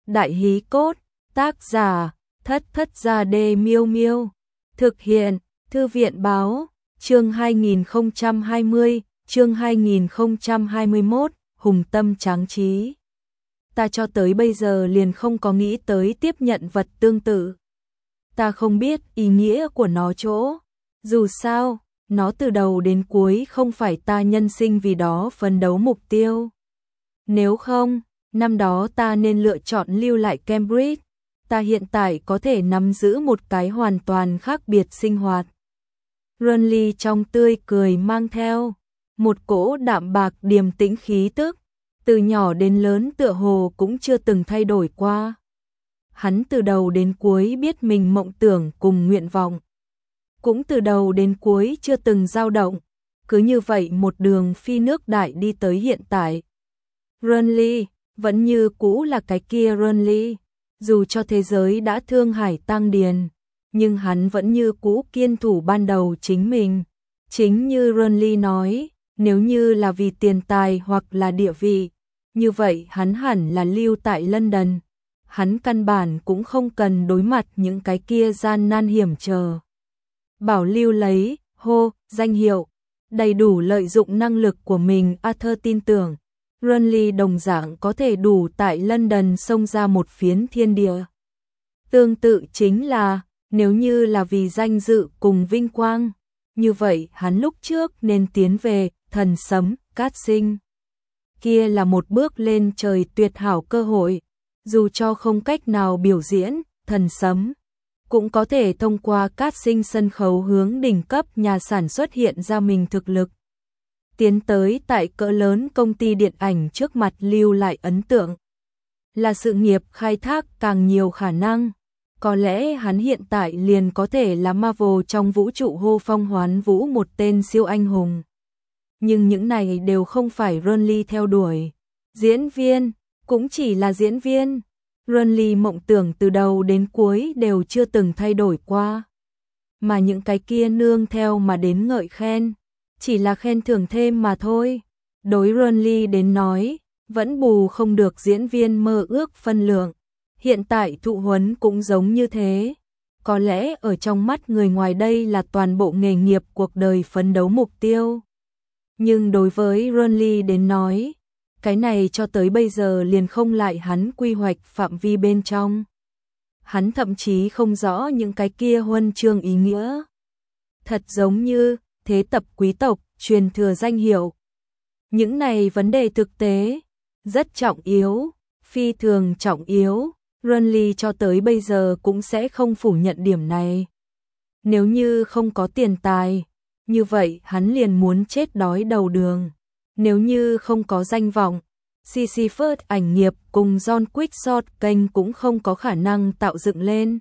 Đại hí cốt, tác giả, Thất Thất Gia Đê Miêu Miêu. Thực hiện, Thư viện báo, chương 2020, chương 2021, hùng tâm tráng trí. Ta cho tới bây giờ liền không có nghĩ tới tiếp nhận vật tương tự. Ta không biết ý nghĩa của nó chỗ. Dù sao, nó từ đầu đến cuối không phải ta nhân sinh vì đó phấn đấu mục tiêu. Nếu không, năm đó ta nên lựa chọn lưu lại Cambridge. Ta hiện tại có thể nắm giữ một cái hoàn toàn khác biệt sinh hoạt. Renly trong tươi cười mang theo một cỗ đạm bạc điềm tĩnh khí tức, từ nhỏ đến lớn tựa hồ cũng chưa từng thay đổi qua. Hắn từ đầu đến cuối biết mình mộng tưởng cùng nguyện vọng, cũng từ đầu đến cuối chưa từng dao động, cứ như vậy một đường phi nước đại đi tới hiện tại. Renly vẫn như cũ là cái kia Renly, dù cho thế giới đã thương hải tang điền, nhưng hắn vẫn như cũ kiên thủ ban đầu chính mình. Chính như Renly nói, nếu như là vì tiền tài hoặc là địa vị, như vậy hắn hẳn là lưu tại London. Hắn căn bản cũng không cần đối mặt những cái kia gian nan hiểm trở. Bảo lưu lấy, danh hiệu, đầy đủ lợi dụng năng lực của mình. Arthur tin tưởng, Renly đồng dạng có thể đủ tại London xông ra một phiến thiên địa. Tương tự chính là, nếu như là vì danh dự cùng vinh quang, như vậy hắn lúc trước nên tiến về thần sấm, cát sinh. Kia là một bước lên trời tuyệt hảo cơ hội, dù cho không cách nào biểu diễn, thần sấm cũng có thể thông qua cát sinh sân khấu hướng đỉnh cấp nhà sản xuất hiện ra mình thực lực. Tiến tới tại cỡ lớn công ty điện ảnh trước mặt lưu lại ấn tượng. Là sự nghiệp khai thác càng nhiều khả năng. Có lẽ hắn hiện tại liền có thể là Marvel trong vũ trụ hô phong hoán vũ một tên siêu anh hùng. Nhưng những này đều không phải Renly theo đuổi. Diễn viên, cũng chỉ là diễn viên. Renly mộng tưởng từ đầu đến cuối đều chưa từng thay đổi qua. Mà những cái kia nương theo mà đến ngợi khen, chỉ là khen thưởng thêm mà thôi. Đối Renly đến nói, vẫn bù không được diễn viên mơ ước phân lượng. Hiện tại thụ huấn cũng giống như thế. Có lẽ ở trong mắt người ngoài đây là toàn bộ nghề nghiệp cuộc đời phấn đấu mục tiêu. Nhưng đối với Renly đến nói, cái này cho tới bây giờ liền không lại hắn quy hoạch phạm vi bên trong. Hắn thậm chí không rõ những cái kia huân chương ý nghĩa. Thật giống như thế tập quý tộc, truyền thừa danh hiệu. Những này vấn đề thực tế, rất trọng yếu, phi thường trọng yếu. Renly cho tới bây giờ cũng sẽ không phủ nhận điểm này. Nếu như không có tiền tài, như vậy hắn liền muốn chết đói đầu đường. Nếu như không có danh vọng, Sisyphus ảnh nghiệp cùng John Quickshot kênh cũng không có khả năng tạo dựng lên.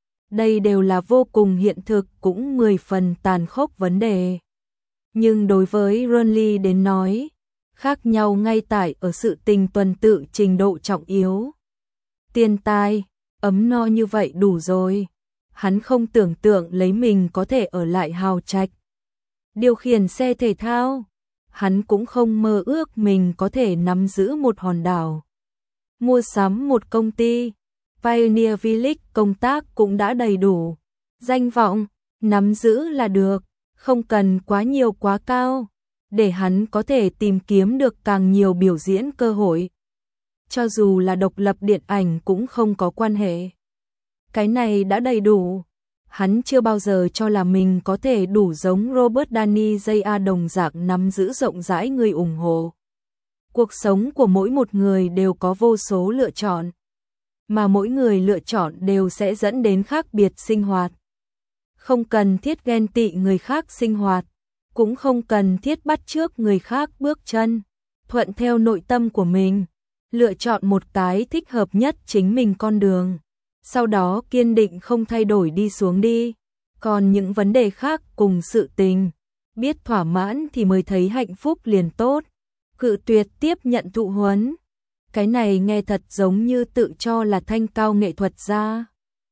Đây đều là vô cùng hiện thực, cũng 10 phần tàn khốc vấn đề. Nhưng đối với Renly đến nói, khác nhau ngay tại ở sự tình tuần tự trình độ trọng yếu. Tiền tài, ấm no như vậy đủ rồi. Hắn không tưởng tượng lấy mình có thể ở lại hào trạch, điều khiển xe thể thao. Hắn cũng không mơ ước mình có thể nắm giữ một hòn đảo, mua sắm một công ty. Pioneer Village công tác cũng đã đầy đủ. Danh vọng, nắm giữ là được, không cần quá nhiều quá cao, để hắn có thể tìm kiếm được càng nhiều biểu diễn cơ hội. Cho dù là độc lập điện ảnh cũng không có quan hệ. Cái này đã đầy đủ. Hắn chưa bao giờ cho là mình có thể đủ giống Robert Downey Jr. đồng dạng nắm giữ rộng rãi người ủng hộ. Cuộc sống của mỗi một người đều có vô số lựa chọn, mà mỗi người lựa chọn đều sẽ dẫn đến khác biệt sinh hoạt. Không cần thiết ghen tị người khác sinh hoạt, cũng không cần thiết bắt chước người khác bước chân, thuận theo nội tâm của mình, lựa chọn một cái thích hợp nhất chính mình con đường. Sau đó kiên định không thay đổi đi xuống đi. Còn những vấn đề khác cùng sự tình, biết thỏa mãn thì mới thấy hạnh phúc liền tốt. Cự tuyệt tiếp nhận thụ huấn. Cái này nghe thật giống như tự cho là thanh cao nghệ thuật gia.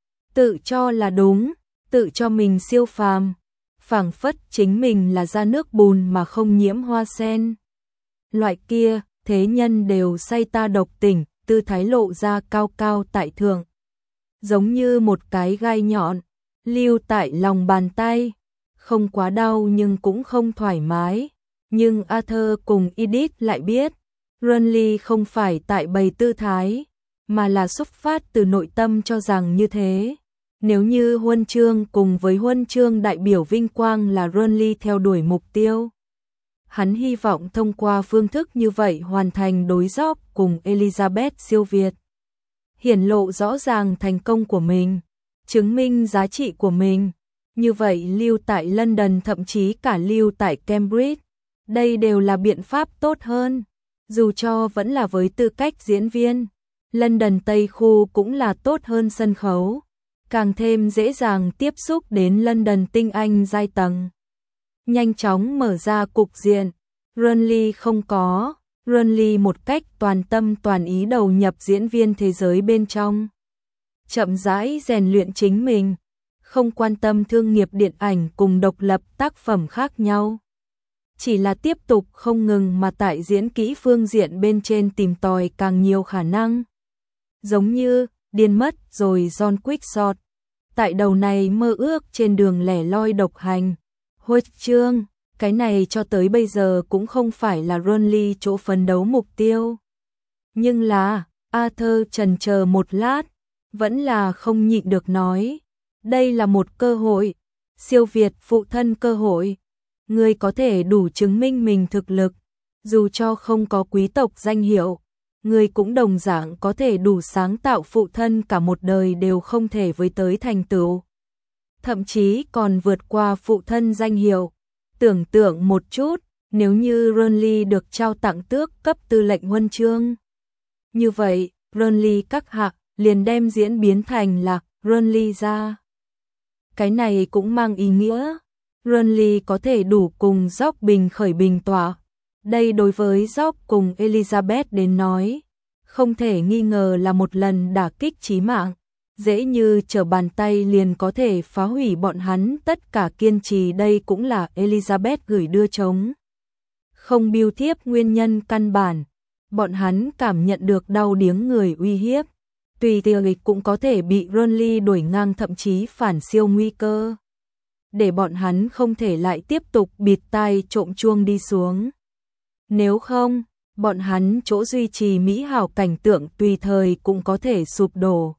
Tự cho là đúng, tự cho mình siêu phàm. Phảng phất chính mình là ra nước bùn mà không nhiễm hoa sen. Loại kia, thế nhân đều say ta độc tình, tư thái lộ ra cao cao tại thượng, giống như một cái gai nhọn, lưu tại lòng bàn tay, không quá đau nhưng cũng không thoải mái. Nhưng Arthur cùng Edith lại biết, Renly không phải tại bày tư thái, mà là xuất phát từ nội tâm cho rằng như thế. Nếu như huân chương cùng với huân chương đại biểu vinh quang là Renly theo đuổi mục tiêu, hắn hy vọng thông qua phương thức như vậy hoàn thành đối Job cùng Elizabeth siêu việt, hiển lộ rõ ràng thành công của mình, chứng minh giá trị của mình. Như vậy lưu tại London, thậm chí cả lưu tại Cambridge, đây đều là biện pháp tốt hơn. Dù cho vẫn là với tư cách diễn viên, London Tây Khu cũng là tốt hơn sân khấu, càng thêm dễ dàng tiếp xúc đến London tinh anh giai tầng. Nhanh chóng mở ra cục diện, Renly không có, Renly một cách toàn tâm toàn ý đầu nhập diễn viên thế giới bên trong. Chậm rãi rèn luyện chính mình, không quan tâm thương nghiệp điện ảnh cùng độc lập tác phẩm khác nhau. Chỉ là tiếp tục không ngừng mà tại diễn kỹ phương diện bên trên tìm tòi càng nhiều khả năng. Giống như điên mất rồi John Quixote, tại đầu này mơ ước trên đường lẻ loi độc hành. Huân chương, cái này cho tới bây giờ cũng không phải là Renly chỗ phấn đấu mục tiêu. Nhưng là, Arthur chần chờ một lát, vẫn là không nhịn được nói, đây là một cơ hội, siêu việt phụ thân cơ hội. Ngươi có thể đủ chứng minh mình thực lực, dù cho không có quý tộc danh hiệu, ngươi cũng đồng dạng có thể đủ sáng tạo phụ thân cả một đời đều không thể với tới thành tựu. Thậm chí còn vượt qua phụ thân danh hiệu. Tưởng tượng một chút, nếu như Renly được trao tặng tước cấp tư lệnh huân chương. Như vậy, Renly các hạ liền đem diễn biến thành là Renly ra. Cái này cũng mang ý nghĩa, Renly có thể đủ cùng Job bình khởi bình tọa. Đây đối với Job cùng Elizabeth đến nói, không thể nghi ngờ là một lần đả kích chí mạng, dễ như trở bàn tay liền có thể phá hủy bọn hắn tất cả kiên trì. Đây cũng là Elizabeth gửi đưa trống không bưu thiếp nguyên nhân căn bản, bọn hắn cảm nhận được đau điếng người uy hiếp, tùy tiện cũng có thể bị Renly đuổi ngang, thậm chí phản siêu nguy cơ, để bọn hắn không thể lại tiếp tục bịt tai trộm chuông đi xuống. Nếu không, bọn hắn chỗ duy trì mỹ hảo cảnh tượng tùy thời cũng có thể sụp đổ.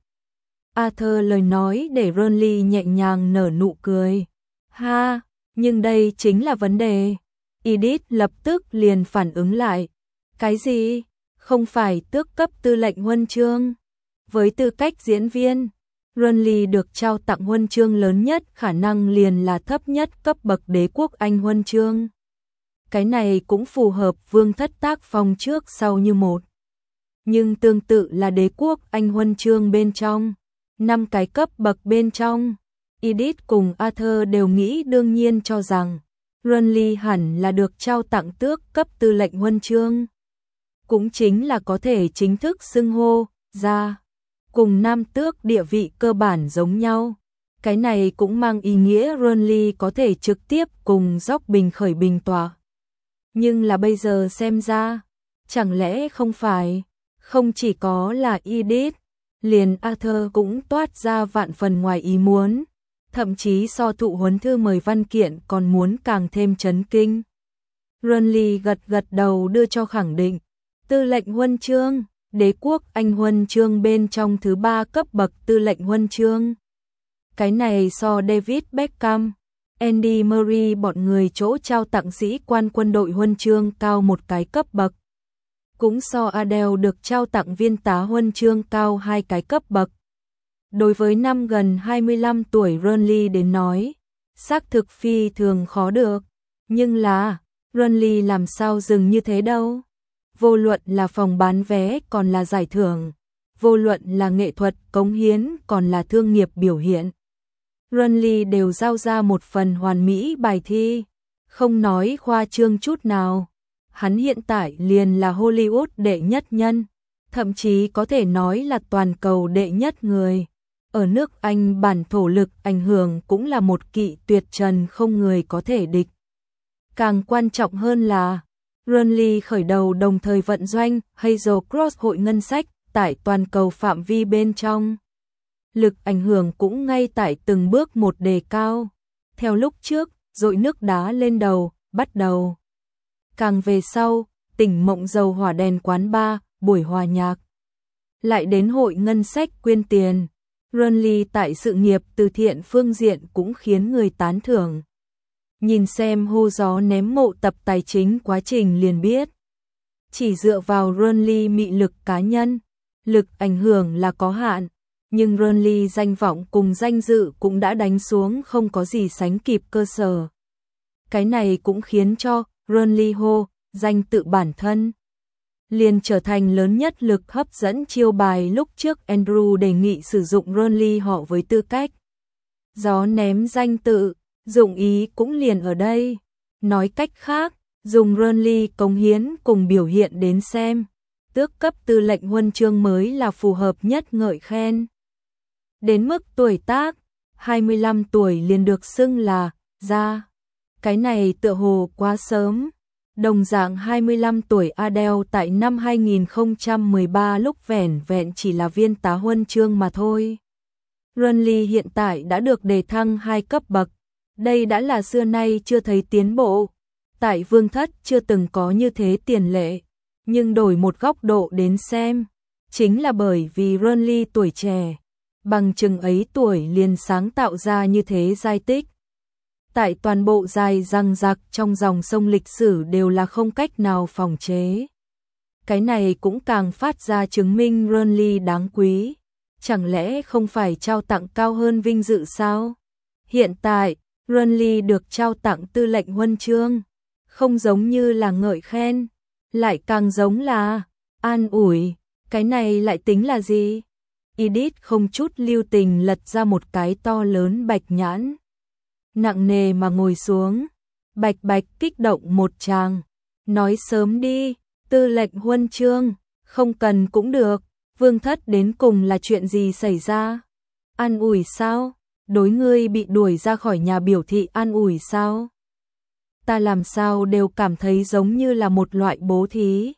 Arthur lời nói để Renly nhẹ nhàng nở nụ cười. Ha, nhưng đây chính là vấn đề. Edith lập tức liền phản ứng lại. Cái gì? Không phải tước cấp tư lệnh huân chương? Với tư cách diễn viên, Renly được trao tặng huân chương lớn nhất khả năng liền là thấp nhất cấp bậc đế quốc Anh huân chương. Cái này cũng phù hợp vương thất tác phong trước sau như một. Nhưng tương tự là đế quốc Anh huân chương bên trong, 5 cái cấp bậc bên trong, Edith cùng Arthur đều nghĩ đương nhiên cho rằng Renly hẳn là được trao tặng tước cấp tư lệnh huân chương. Cũng chính là có thể chính thức xưng hô ra, cùng nam tước địa vị cơ bản giống nhau. Cái này cũng mang ý nghĩa Renly có thể trực tiếp cùng Job bình khởi bình tọa. Nhưng là bây giờ xem ra, chẳng lẽ không phải, không chỉ có là Edith, liền Arthur cũng toát ra vạn phần ngoài ý muốn, thậm chí so thụ huấn thư mời văn kiện còn muốn càng thêm chấn kinh. Renly gật gật đầu đưa cho khẳng định, tư lệnh huân chương, đế quốc Anh huân chương bên trong thứ 3 cấp bậc tư lệnh huân chương. Cái này so David Beckham, Andy Murray bọn người chỗ trao tặng sĩ quan quân đội huân chương cao một cái cấp bậc. Cũng so Adele được trao tặng viên tá huân chương cao 2 cái cấp bậc. Đối với năm gần 25 tuổi Renly đến nói, xác thực phi thường khó được. Nhưng là, Renly làm sao dừng như thế đâu. Vô luận là phòng bán vé còn là giải thưởng, vô luận là nghệ thuật cống hiến còn là thương nghiệp biểu hiện, Renly đều giao ra một phần hoàn mỹ bài thi, không nói khoa trương chút nào. Hắn hiện tại liền là Hollywood đệ nhất nhân, thậm chí có thể nói là toàn cầu đệ nhất người. Ở nước Anh bản thổ lực ảnh hưởng cũng là một kỵ tuyệt trần không người có thể địch. Càng quan trọng hơn là, Renly khởi đầu đồng thời vận doanh Hazel Cross hội ngân sách tại toàn cầu phạm vi bên trong. Lực ảnh hưởng cũng ngay tại từng bước một đề cao. Theo lúc trước, dội nước đá lên đầu, bắt đầu. Càng về sau, tỉnh mộng dầu hỏa đèn quán bar, buổi hòa nhạc. Lại đến hội ngân sách quyên tiền. Renly tại sự nghiệp từ thiện phương diện cũng khiến người tán thưởng. Nhìn xem hô gió ném mộ tập tài chính quá trình liền biết. Chỉ dựa vào Renly mị lực cá nhân, lực ảnh hưởng là có hạn, nhưng Renly danh vọng cùng danh dự cũng đã đánh xuống không có gì sánh kịp cơ sở. Cái này cũng khiến cho Renly hô danh tự bản thân liền trở thành lớn nhất lực hấp dẫn chiêu bài. Lúc trước Andrew đề nghị sử dụng Renly họ với tư cách gió ném danh tự, dụng ý cũng liền ở đây. Nói cách khác, dùng Renly cống hiến cùng biểu hiện đến xem, tước cấp tư lệnh huân chương mới là phù hợp nhất ngợi khen. Đến mức tuổi tác, 25 tuổi liền được xưng là gia. Cái này tựa hồ quá sớm. Đồng dạng 25 tuổi Adele tại năm 2013 lúc vẻn vẹn chỉ là viên tá huân chương mà thôi. Renly hiện tại đã được đề thăng 2 cấp bậc. Đây đã là xưa nay chưa thấy tiến bộ. Tại vương thất chưa từng có như thế tiền lệ. Nhưng đổi một góc độ đến xem, chính là bởi vì Renly tuổi trẻ, bằng chừng ấy tuổi liền sáng tạo ra như thế giai tích. Tại toàn bộ dài răng rạc trong dòng sông lịch sử đều là không cách nào phòng chế. Cái này cũng càng phát ra chứng minh Renly đáng quý. Chẳng lẽ không phải trao tặng cao hơn vinh dự sao? Hiện tại, Renly được trao tặng tư lệnh huân chương, không giống như là ngợi khen, lại càng giống là an ủi. Cái này lại tính là gì? Edith không chút lưu tình lật ra một cái to lớn bạch nhãn. Nặng nề mà ngồi xuống, bạch bạch kích động một tràng. Nói sớm đi, tư lệnh huân chương, không cần cũng được, vương thất đến cùng là chuyện gì xảy ra? An ủi sao? Đối ngươi bị đuổi ra khỏi nhà biểu thị an ủi sao? Ta làm sao đều cảm thấy giống như là một loại bố thí.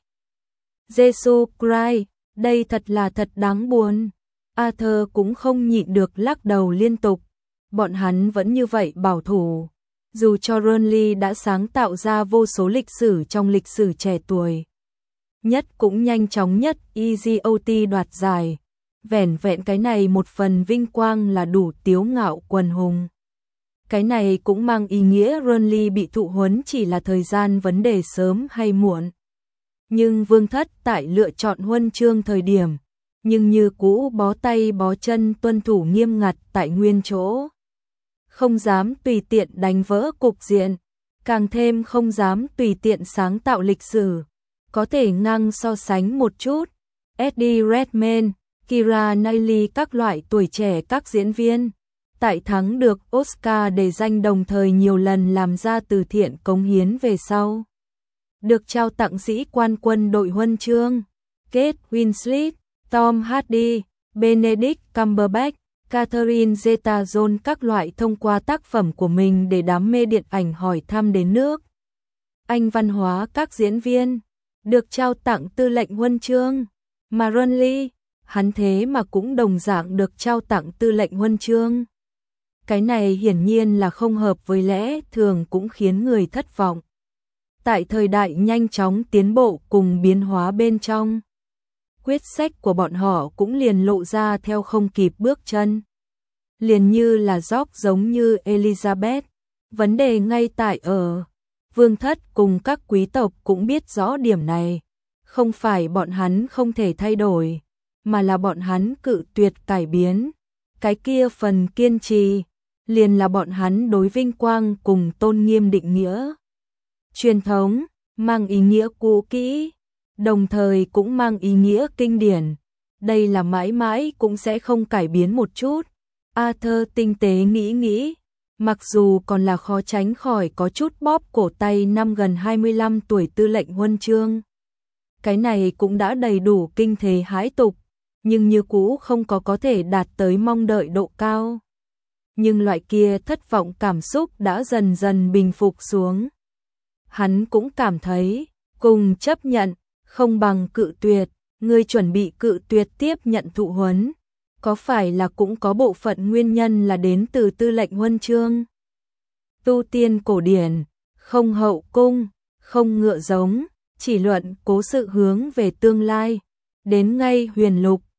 Jesus Christ, đây thật là thật đáng buồn. Arthur cũng không nhịn được lắc đầu liên tục. Bọn hắn vẫn như vậy bảo thủ. Dù cho Renly đã sáng tạo ra vô số lịch sử trong lịch sử trẻ tuổi nhất cũng nhanh chóng nhất EGOT đoạt giải. Vẻn vẹn cái này một phần vinh quang là đủ tiếu ngạo quần hùng. Cái này cũng mang ý nghĩa Renly bị thụ huấn chỉ là thời gian vấn đề sớm hay muộn. Nhưng vương thất tại lựa chọn huân chương thời điểm, nhưng như cũ bó tay bó chân tuân thủ nghiêm ngặt tại nguyên chỗ. Không dám tùy tiện đánh vỡ cục diện, càng thêm không dám tùy tiện sáng tạo lịch sử. Có thể ngang so sánh một chút, Eddie Redmayne, Keira Knightley các loại tuổi trẻ các diễn viên, tại thắng được Oscar để danh đồng thời nhiều lần làm ra từ thiện cống hiến về sau. Được trao tặng sĩ quan quân đội huân chương, Kate Winslet, Tom Hardy, Benedict Cumberbatch, Catherine Zeta-Jones các loại thông qua tác phẩm của mình để đám mê điện ảnh hỏi thăm đến nước Anh văn hóa các diễn viên, được trao tặng tư lệnh huân chương, mà Renly, hắn thế mà cũng đồng dạng được trao tặng tư lệnh huân chương. Cái này hiển nhiên là không hợp với lẽ thường cũng khiến người thất vọng. Tại thời đại nhanh chóng tiến bộ cùng biến hóa bên trong, quyết sách của bọn họ cũng liền lộ ra theo không kịp bước chân. Liền như là George giống như Elizabeth, vấn đề ngay tại ở vương thất cùng các quý tộc cũng biết rõ điểm này. Không phải bọn hắn không thể thay đổi, mà là bọn hắn cự tuyệt cải biến. Cái kia phần kiên trì, liền là bọn hắn đối vinh quang cùng tôn nghiêm định nghĩa. Truyền thống, mang ý nghĩa cũ kỹ, đồng thời cũng mang ý nghĩa kinh điển. Đây là mãi mãi cũng sẽ không cải biến một chút. Arthur tinh tế nghĩ, mặc dù còn là khó tránh khỏi có chút bóp cổ tay năm gần 25 tuổi tư lệnh huân chương. Cái này cũng đã đầy đủ kinh thế hãi tục, nhưng như cũ không có thể đạt tới mong đợi độ cao. Nhưng loại kia thất vọng cảm xúc đã dần dần bình phục xuống. Hắn cũng cảm thấy, cùng chấp nhận, không bằng cự tuyệt. ngươi chuẩn bị cự tuyệt tiếp nhận thụ huấn, có phải là cũng có bộ phận nguyên nhân là đến từ tư lệnh huân chương? Tu tiên cổ điển, không hậu cung, không ngựa giống, chỉ luận cố sự hướng về tương lai, đến ngay huyền lục,